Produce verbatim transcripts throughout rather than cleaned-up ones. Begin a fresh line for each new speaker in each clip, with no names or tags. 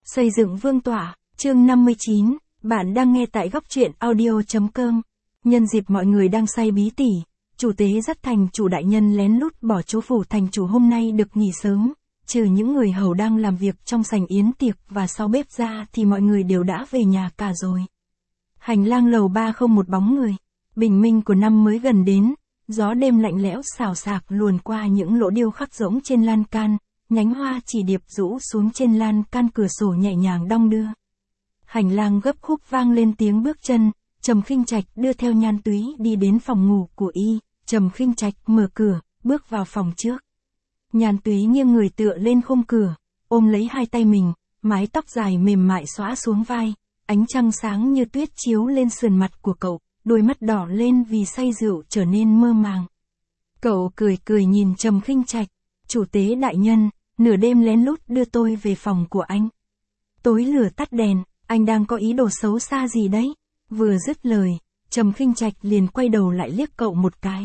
Xây dựng vương tọa, chương năm mươi chín, bạn đang nghe tại góc truyện audio chấm com. Nhân dịp mọi người đang say bí tỉ, chủ tế dắt thành chủ đại nhân lén lút bỏ chỗ phủ thành chủ hôm nay được nghỉ sớm, trừ những người hầu đang làm việc trong sảnh yến tiệc và sau bếp ra thì mọi người đều đã về nhà cả rồi. Hành lang lầu ba không một bóng người, bình minh của năm mới gần đến, gió đêm lạnh lẽo xào xạc luồn qua những lỗ điêu khắc rỗng trên lan can. Nhánh hoa chỉ điệp rũ xuống trên lan can cửa sổ nhẹ nhàng đong đưa. Hành lang gấp khúc vang lên tiếng bước chân, Trầm Khinh Trạch đưa theo Nhan Túy đi đến phòng ngủ của y, Trầm Khinh Trạch mở cửa, bước vào phòng trước. Nhan Túy nghiêng người tựa lên khung cửa, ôm lấy hai tay mình, mái tóc dài mềm mại xõa xuống vai, ánh trăng sáng như tuyết chiếu lên sườn mặt của cậu, đôi mắt đỏ lên vì say rượu trở nên mơ màng. Cậu cười cười nhìn Trầm Khinh Trạch, chủ tế đại nhân, nửa đêm lén lút đưa tôi về phòng của anh. Tối lửa tắt đèn, anh đang có ý đồ xấu xa gì đấy? Vừa dứt lời, Trầm Khinh Trạch liền quay đầu lại liếc cậu một cái.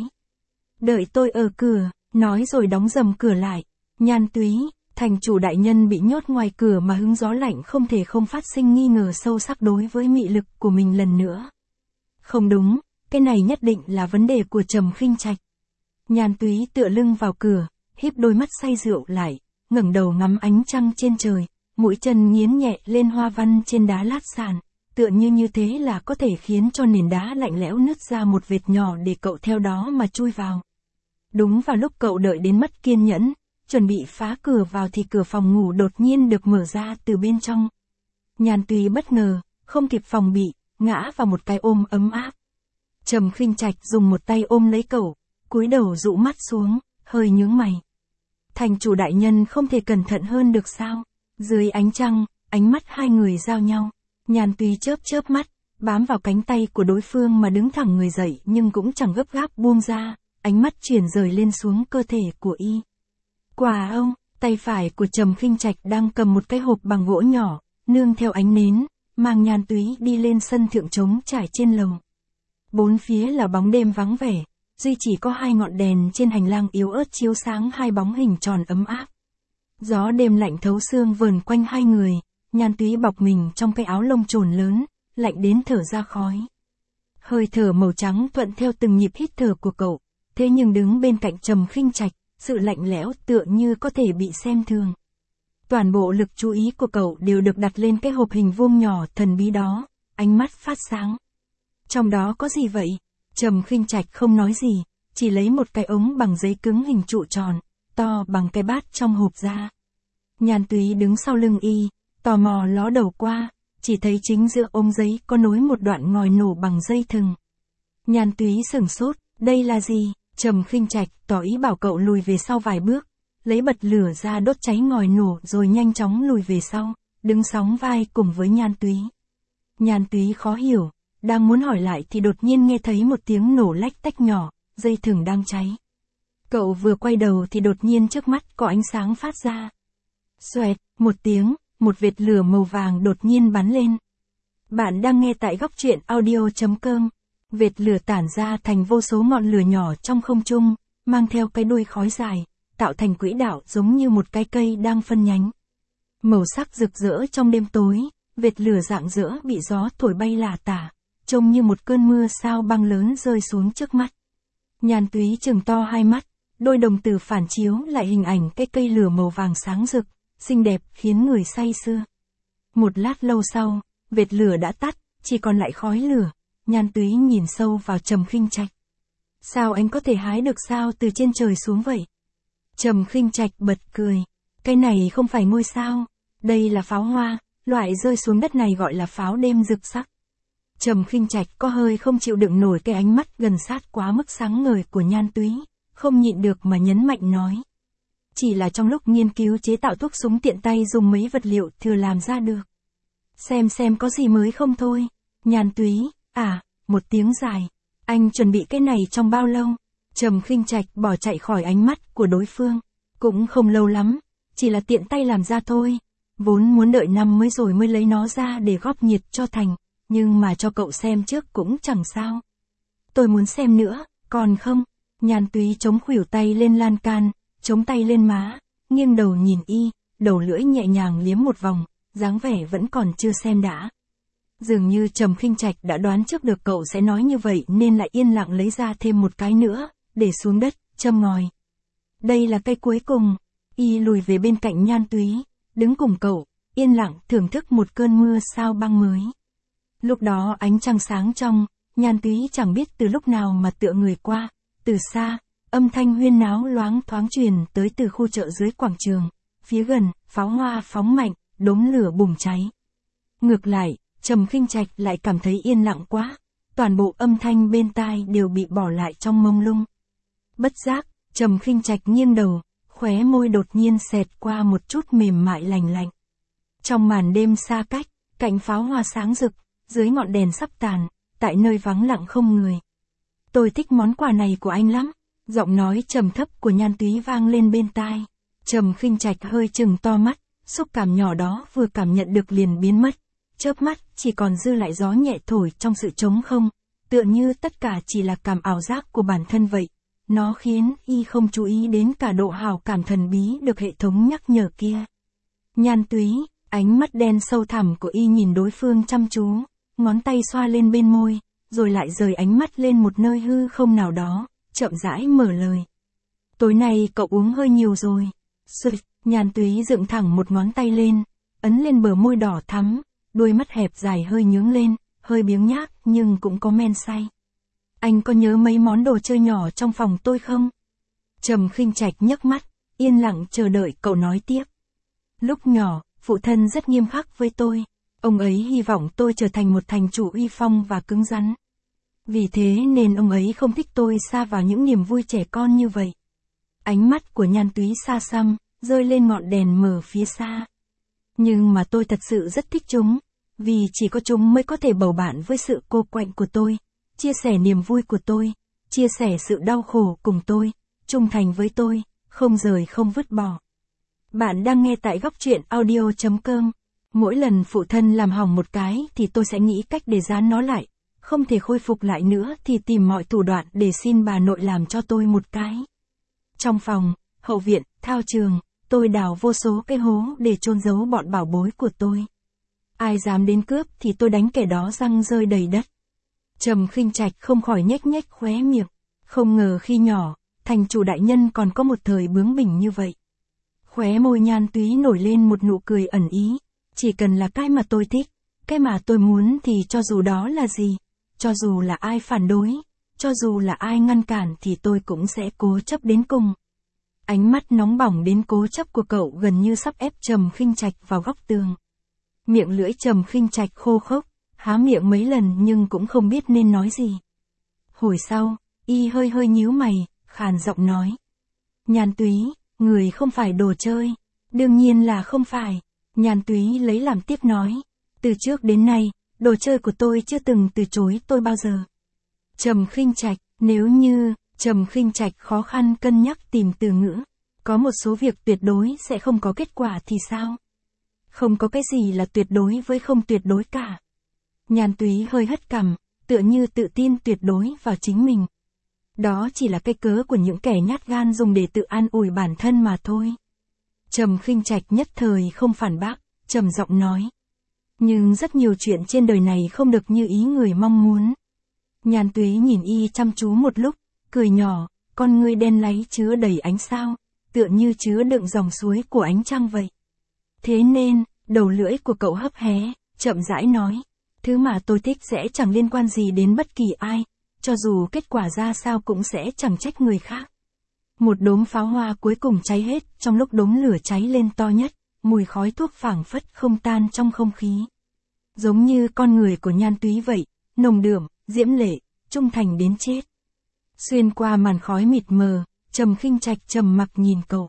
Đợi tôi ở cửa, nói rồi đóng rầm cửa lại. Nhan Túy, thành chủ đại nhân bị nhốt ngoài cửa mà hứng gió lạnh không thể không phát sinh nghi ngờ sâu sắc đối với mị lực của mình lần nữa. Không đúng, cái này nhất định là vấn đề của Trầm Khinh Trạch. Nhan Túy tựa lưng vào cửa, híp đôi mắt say rượu lại, ngẩng đầu ngắm ánh trăng trên trời, mũi chân nghiến nhẹ lên hoa văn trên đá lát sàn, tựa như như thế là có thể khiến cho nền đá lạnh lẽo nứt ra một vệt nhỏ để cậu theo đó mà chui vào. Đúng vào lúc cậu đợi đến mất kiên nhẫn, chuẩn bị phá cửa vào thì cửa phòng ngủ đột nhiên được mở ra từ bên trong. Nhan Túy bất ngờ, không kịp phòng bị, ngã vào một cái ôm ấm áp. Trầm Khinh Trạch dùng một tay ôm lấy cậu, cúi đầu dụ mắt xuống, hơi nhướng mày. Thành chủ đại nhân không thể cẩn thận hơn được sao? Dưới ánh trăng, ánh mắt hai người giao nhau. Nhan Túy chớp chớp mắt, bám vào cánh tay của đối phương mà đứng thẳng người dậy nhưng cũng chẳng gấp gáp buông ra, ánh mắt chuyển rời lên xuống cơ thể của y. Quả ông, tay phải của Trầm Khinh Trạch đang cầm một cái hộp bằng gỗ nhỏ, nương theo ánh nến, mang Nhan Túy đi lên sân thượng trống trải trên lầu. Bốn phía là bóng đêm vắng vẻ. Duy chỉ có hai ngọn đèn trên hành lang yếu ớt chiếu sáng hai bóng hình tròn ấm áp. Gió đêm lạnh thấu xương vờn quanh hai người, Nhan Túy bọc mình trong cái áo lông trồn lớn, lạnh đến thở ra khói. Hơi thở màu trắng thuận theo từng nhịp hít thở của cậu, thế nhưng đứng bên cạnh Trầm Khinh Trạch, sự lạnh lẽo tựa như có thể bị xem thường. Toàn bộ lực chú ý của cậu đều được đặt lên cái hộp hình vuông nhỏ thần bí đó, ánh mắt phát sáng. Trong đó có gì vậy? Trầm Khinh Trạch không nói gì, chỉ lấy một cái ống bằng giấy cứng hình trụ tròn, to bằng cái bát trong hộp ra. Nhan Túy đứng sau lưng y, tò mò ló đầu qua, chỉ thấy chính giữa ống giấy có nối một đoạn ngòi nổ bằng dây thừng. Nhan Túy sửng sốt, đây là gì? Trầm Khinh Trạch tỏ ý bảo cậu lùi về sau vài bước, lấy bật lửa ra đốt cháy ngòi nổ rồi nhanh chóng lùi về sau, đứng sóng vai cùng với Nhan Túy. Nhan Túy khó hiểu. Đang muốn hỏi lại thì đột nhiên nghe thấy một tiếng nổ lách tách nhỏ, dây thừng đang cháy. Cậu vừa quay đầu thì đột nhiên trước mắt có ánh sáng phát ra. Xoẹt, một tiếng, một vệt lửa màu vàng đột nhiên bắn lên. Bạn đang nghe tại góc truyện audio chấm com. Vệt lửa tản ra thành vô số ngọn lửa nhỏ trong không trung, mang theo cái đuôi khói dài, tạo thành quỹ đạo giống như một cái cây đang phân nhánh. Màu sắc rực rỡ trong đêm tối, vệt lửa rạng rỡ bị gió thổi bay lả tả, trông như một cơn mưa sao băng lớn rơi xuống trước mắt. Nhan Túy trừng to hai mắt, đôi đồng tử phản chiếu lại hình ảnh cái cây lửa màu vàng sáng rực, xinh đẹp khiến người say sưa. Một lát lâu sau, vệt lửa đã tắt, chỉ còn lại khói lửa. Nhan Túy nhìn sâu vào Trầm Khinh Trạch. Sao anh có thể hái được sao từ trên trời xuống vậy? Trầm Khinh Trạch bật cười. Cái này không phải ngôi sao, đây là pháo hoa, loại rơi xuống đất này gọi là pháo đêm rực sắc. Trầm Khinh Trạch có hơi không chịu đựng nổi cái ánh mắt gần sát quá mức sáng ngời của Nhan Túy, không nhịn được mà nhấn mạnh nói. Chỉ là trong lúc nghiên cứu chế tạo thuốc súng tiện tay dùng mấy vật liệu thừa làm ra được. Xem xem có gì mới không thôi. Nhan Túy, à, một tiếng dài. Anh chuẩn bị cái này trong bao lâu? Trầm Khinh Trạch bỏ chạy khỏi ánh mắt của đối phương. Cũng không lâu lắm, chỉ là tiện tay làm ra thôi. Vốn muốn đợi năm mới rồi mới lấy nó ra để góp nhiệt cho thành. Nhưng mà cho cậu xem trước cũng chẳng sao. Tôi muốn xem nữa, còn không? Nhan Túy chống khuỷu tay lên lan can, chống tay lên má, nghiêng đầu nhìn y, đầu lưỡi nhẹ nhàng liếm một vòng, dáng vẻ vẫn còn chưa xem đã. Dường như Trầm Khinh Trạch đã đoán trước được cậu sẽ nói như vậy nên lại yên lặng lấy ra thêm một cái nữa, để xuống đất, châm ngòi. Đây là cây cuối cùng. Y lùi về bên cạnh Nhan Túy, đứng cùng cậu, yên lặng thưởng thức một cơn mưa sao băng mới. Lúc đó ánh trăng sáng trong, Nhan Túy chẳng biết từ lúc nào mà tựa người qua, từ xa, âm thanh huyên náo loáng thoáng truyền tới từ khu chợ dưới quảng trường, phía gần, pháo hoa phóng mạnh, đốm lửa bùng cháy. Ngược lại, Trầm Khinh Trạch lại cảm thấy yên lặng quá, toàn bộ âm thanh bên tai đều bị bỏ lại trong mông lung. Bất giác, Trầm Khinh Trạch nghiêng đầu, khóe môi đột nhiên xẹt qua một chút mềm mại lành lạnh. Trong màn đêm xa cách, cạnh pháo hoa sáng rực, dưới ngọn đèn sắp tàn, tại nơi vắng lặng không người. Tôi thích món quà này của anh lắm, giọng nói trầm thấp của Nhan Túy vang lên bên tai. Trầm Khinh Trạch hơi chừng to mắt, xúc cảm nhỏ đó vừa cảm nhận được liền biến mất. Chớp mắt, chỉ còn dư lại gió nhẹ thổi trong sự trống không, tựa như tất cả chỉ là cảm ảo giác của bản thân vậy. Nó khiến y không chú ý đến cả độ hào cảm thần bí được hệ thống nhắc nhở kia. Nhan Túy, ánh mắt đen sâu thẳm của y nhìn đối phương chăm chú, ngón tay xoa lên bên môi, rồi lại rời ánh mắt lên một nơi hư không nào đó, chậm rãi mở lời. Tối nay cậu uống hơi nhiều rồi. Sụt, Nhan Túy dựng thẳng một ngón tay lên, ấn lên bờ môi đỏ thắm, đôi mắt hẹp dài hơi nhướng lên, hơi biếng nhác nhưng cũng có men say. Anh có nhớ mấy món đồ chơi nhỏ trong phòng tôi không? Trầm Khinh Trạch nhấc mắt, yên lặng chờ đợi cậu nói tiếp. Lúc nhỏ, phụ thân rất nghiêm khắc với tôi. Ông ấy hy vọng tôi trở thành một thành chủ uy phong và cứng rắn. Vì thế nên ông ấy không thích tôi sa vào những niềm vui trẻ con như vậy. Ánh mắt của Nhan Túy xa xăm, rơi lên ngọn đèn mờ phía xa. Nhưng mà tôi thật sự rất thích chúng, vì chỉ có chúng mới có thể bầu bạn với sự cô quạnh của tôi, chia sẻ niềm vui của tôi, chia sẻ sự đau khổ cùng tôi, trung thành với tôi, không rời không vứt bỏ. Bạn đang nghe tại góc truyện audio chấm com. Mỗi lần phụ thân làm hỏng một cái thì tôi sẽ nghĩ cách để dán nó lại, không thể khôi phục lại nữa thì tìm mọi thủ đoạn để xin bà nội làm cho tôi một cái. Trong phòng, hậu viện, thao trường, tôi đào vô số cái hố để chôn giấu bọn bảo bối của tôi. Ai dám đến cướp thì tôi đánh kẻ đó răng rơi đầy đất. Trầm Khinh Trạch không khỏi nhếch nhếch khóe miệng, không ngờ khi nhỏ, thành chủ đại nhân còn có một thời bướng bỉnh như vậy. Khóe môi Nhan Túy nổi lên một nụ cười ẩn ý, chỉ cần là cái mà tôi thích, cái mà tôi muốn thì cho dù đó là gì, cho dù là ai phản đối, cho dù là ai ngăn cản thì tôi cũng sẽ cố chấp đến cùng. Ánh mắt nóng bỏng đến cố chấp của cậu gần như sắp ép Trầm Khinh Trạch vào góc tường. Miệng lưỡi Trầm Khinh Trạch khô khốc, há miệng mấy lần nhưng cũng không biết nên nói gì. Hồi sau, y hơi hơi nhíu mày, khàn giọng nói. Nhan Túy, người không phải đồ chơi. Đương nhiên là không phải. Nhan Túy lấy làm tiếc nói. Từ trước đến nay, đồ chơi của tôi chưa từng từ chối tôi bao giờ. Trầm Khinh Trạch, nếu như, Trầm Khinh Trạch khó khăn cân nhắc tìm từ ngữ. Có một số việc tuyệt đối sẽ không có kết quả thì sao? Không có cái gì là tuyệt đối với không tuyệt đối cả. Nhan Túy hơi hất cằm, tựa như tự tin tuyệt đối vào chính mình. Đó chỉ là cái cớ của những kẻ nhát gan dùng để tự an ủi bản thân mà thôi. Trầm Khinh Trạch nhất thời không phản bác, trầm giọng nói. Nhưng rất nhiều chuyện trên đời này không được như ý người mong muốn. Nhan Túy nhìn y chăm chú một lúc, cười nhỏ, con ngươi đen láy chứa đầy ánh sao, tựa như chứa đựng dòng suối của ánh trăng vậy. Thế nên, đầu lưỡi của cậu hấp hé, chậm rãi nói. Thứ mà tôi thích sẽ chẳng liên quan gì đến bất kỳ ai, cho dù kết quả ra sao cũng sẽ chẳng trách người khác. Một đốm pháo hoa cuối cùng cháy hết, trong lúc đốm lửa cháy lên to nhất, mùi khói thuốc phảng phất không tan trong không khí. Giống như con người của Nhan Túy vậy, nồng đượm, diễm lệ, trung thành đến chết. Xuyên qua màn khói mịt mờ, Trầm Khinh Trạch trầm mặc nhìn cậu.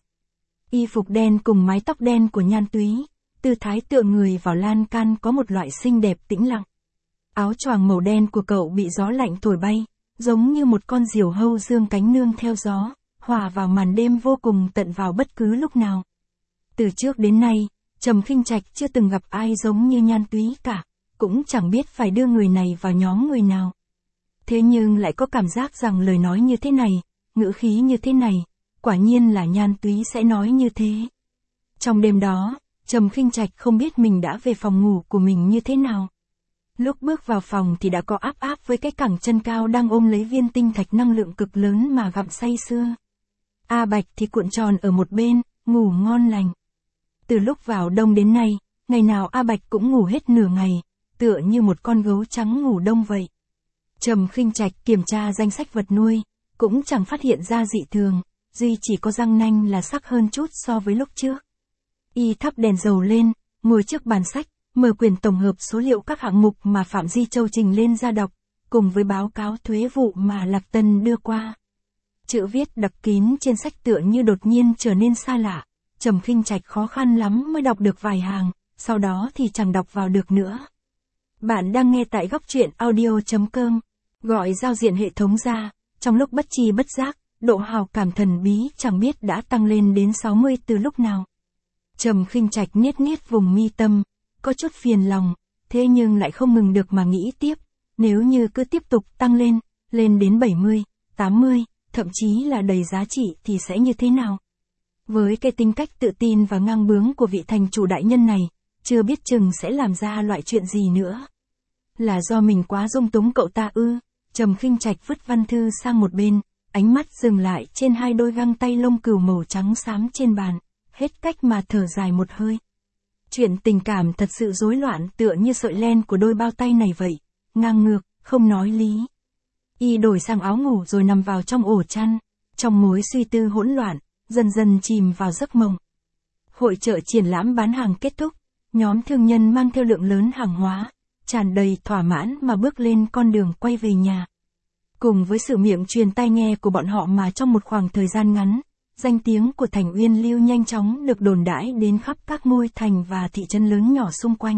Y phục đen cùng mái tóc đen của Nhan Túy, tư thái tựa người vào lan can có một loại xinh đẹp tĩnh lặng. Áo choàng màu đen của cậu bị gió lạnh thổi bay, giống như một con diều hâu dương cánh nương theo gió, hòa vào màn đêm vô cùng tận vào bất cứ lúc nào. Từ trước đến nay, Trầm Khinh Trạch chưa từng gặp ai giống như Nhan Túy cả, cũng chẳng biết phải đưa người này vào nhóm người nào. Thế nhưng lại có cảm giác rằng lời nói như thế này, ngữ khí như thế này, quả nhiên là Nhan Túy sẽ nói như thế. Trong đêm đó, Trầm Khinh Trạch không biết mình đã về phòng ngủ của mình như thế nào. Lúc bước vào phòng thì đã có áp áp với cái cẳng chân cao đang ôm lấy viên tinh thạch năng lượng cực lớn mà gặm say sưa. A Bạch thì cuộn tròn ở một bên, ngủ ngon lành. Từ lúc vào đông đến nay, ngày nào A Bạch cũng ngủ hết nửa ngày, tựa như một con gấu trắng ngủ đông vậy. Trầm Khinh Trạch kiểm tra danh sách vật nuôi, cũng chẳng phát hiện ra dị thường, duy chỉ có răng nanh là sắc hơn chút so với lúc trước. Y thắp đèn dầu lên, ngồi trước bàn sách, mở quyển tổng hợp số liệu các hạng mục mà Phạm Di Châu trình lên ra đọc, cùng với báo cáo thuế vụ mà Lạc Tân đưa qua. Chữ viết đặc kín trên sách tựa như đột nhiên trở nên xa lạ, Trầm Khinh Trạch khó khăn lắm mới đọc được vài hàng, sau đó thì chẳng đọc vào được nữa. Bạn đang nghe tại góc truyện audio chấm com, gọi giao diện hệ thống ra, trong lúc bất tri bất giác, độ hào cảm thần bí chẳng biết đã tăng lên đến sáu mươi từ lúc nào. Trầm Khinh Trạch niết niết vùng mi tâm, có chút phiền lòng, thế nhưng lại không ngừng được mà nghĩ tiếp, nếu như cứ tiếp tục tăng lên, lên đến bảy mươi, tám mươi, thậm chí là đầy giá trị thì sẽ như thế nào? Với cái tính cách tự tin và ngang bướng của vị thành chủ đại nhân này, chưa biết chừng sẽ làm ra loại chuyện gì nữa. Là do mình quá dung túng cậu ta ư? Trầm Khinh Trạch vứt văn thư sang một bên, ánh mắt dừng lại trên hai đôi găng tay lông cừu màu trắng xám trên bàn, hết cách mà thở dài một hơi. Chuyện tình cảm thật sự rối loạn tựa như sợi len của đôi bao tay này vậy, ngang ngược, không nói lý. Y đổi sang áo ngủ rồi nằm vào trong ổ chăn, trong mối suy tư hỗn loạn, dần dần chìm vào giấc mộng. Hội chợ triển lãm bán hàng kết thúc, nhóm thương nhân mang theo lượng lớn hàng hóa, tràn đầy thỏa mãn mà bước lên con đường quay về nhà. Cùng với sự miệng truyền tai nghe của bọn họ mà trong một khoảng thời gian ngắn, danh tiếng của Thành Uyên Lưu nhanh chóng được đồn đãi đến khắp các ngôi thành và thị trấn lớn nhỏ xung quanh.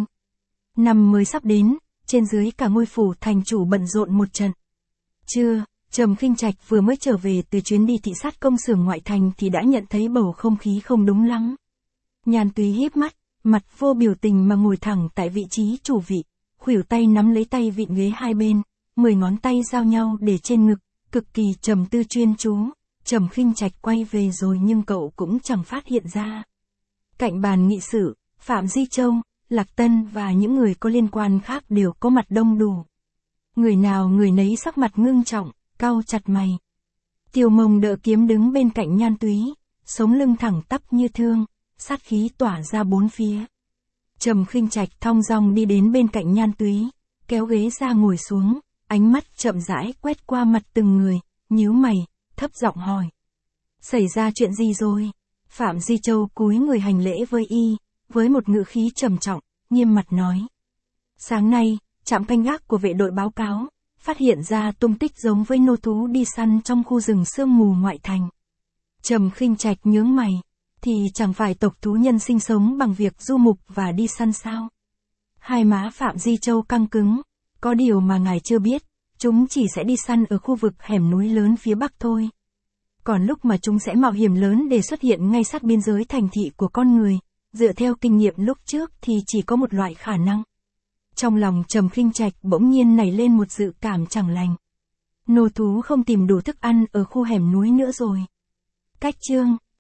Năm mới sắp đến, trên dưới cả ngôi phủ thành chủ bận rộn một trận. Trưa, Trầm Khinh Trạch vừa mới trở về từ chuyến đi thị sát công xưởng ngoại thành thì đã nhận thấy bầu không khí không đúng lắm. Nhan Túy híp mắt, mặt vô biểu tình mà ngồi thẳng tại vị trí chủ vị, khuỷu tay nắm lấy tay vịn ghế hai bên, mười ngón tay giao nhau để trên ngực, cực kỳ trầm tư chuyên chú. Trầm Khinh Trạch quay về rồi nhưng cậu cũng chẳng phát hiện ra. Cạnh bàn nghị sự, Phạm Di Châu, Lạc Tân và những người có liên quan khác đều có mặt đông đủ. Người nào người nấy sắc mặt ngưng trọng, cau chặt mày. Tiêu Mông đỡ kiếm đứng bên cạnh Nhan Túy, sống lưng thẳng tắp như thương, sát khí tỏa ra bốn phía. Trầm Khinh Trạch thong dong đi đến bên cạnh Nhan Túy, kéo ghế ra ngồi xuống, ánh mắt chậm rãi quét qua mặt từng người, nhíu mày, thấp giọng hỏi. Xảy ra chuyện gì rồi? Phạm Di Châu cúi người hành lễ với y, với một ngữ khí trầm trọng, nghiêm mặt nói. Sáng nay, trạm canh gác của vệ đội báo cáo, phát hiện ra tung tích giống với nô thú đi săn trong khu rừng sương mù ngoại thành. Trầm Khinh Trạch nhướng mày, thì chẳng phải tộc thú nhân sinh sống bằng việc du mục và đi săn sao? Hai má Phạm Di Châu căng cứng, có điều mà ngài chưa biết, chúng chỉ sẽ đi săn ở khu vực hẻm núi lớn phía bắc thôi. Còn lúc mà chúng sẽ mạo hiểm lớn để xuất hiện ngay sát biên giới thành thị của con người, dựa theo kinh nghiệm lúc trước thì chỉ có một loại khả năng. Trong lòng Trầm Khinh Trạch bỗng nhiên nảy lên một dự cảm chẳng lành. Nô thú không tìm đủ thức ăn ở khu hẻm núi nữa rồi. Cách chương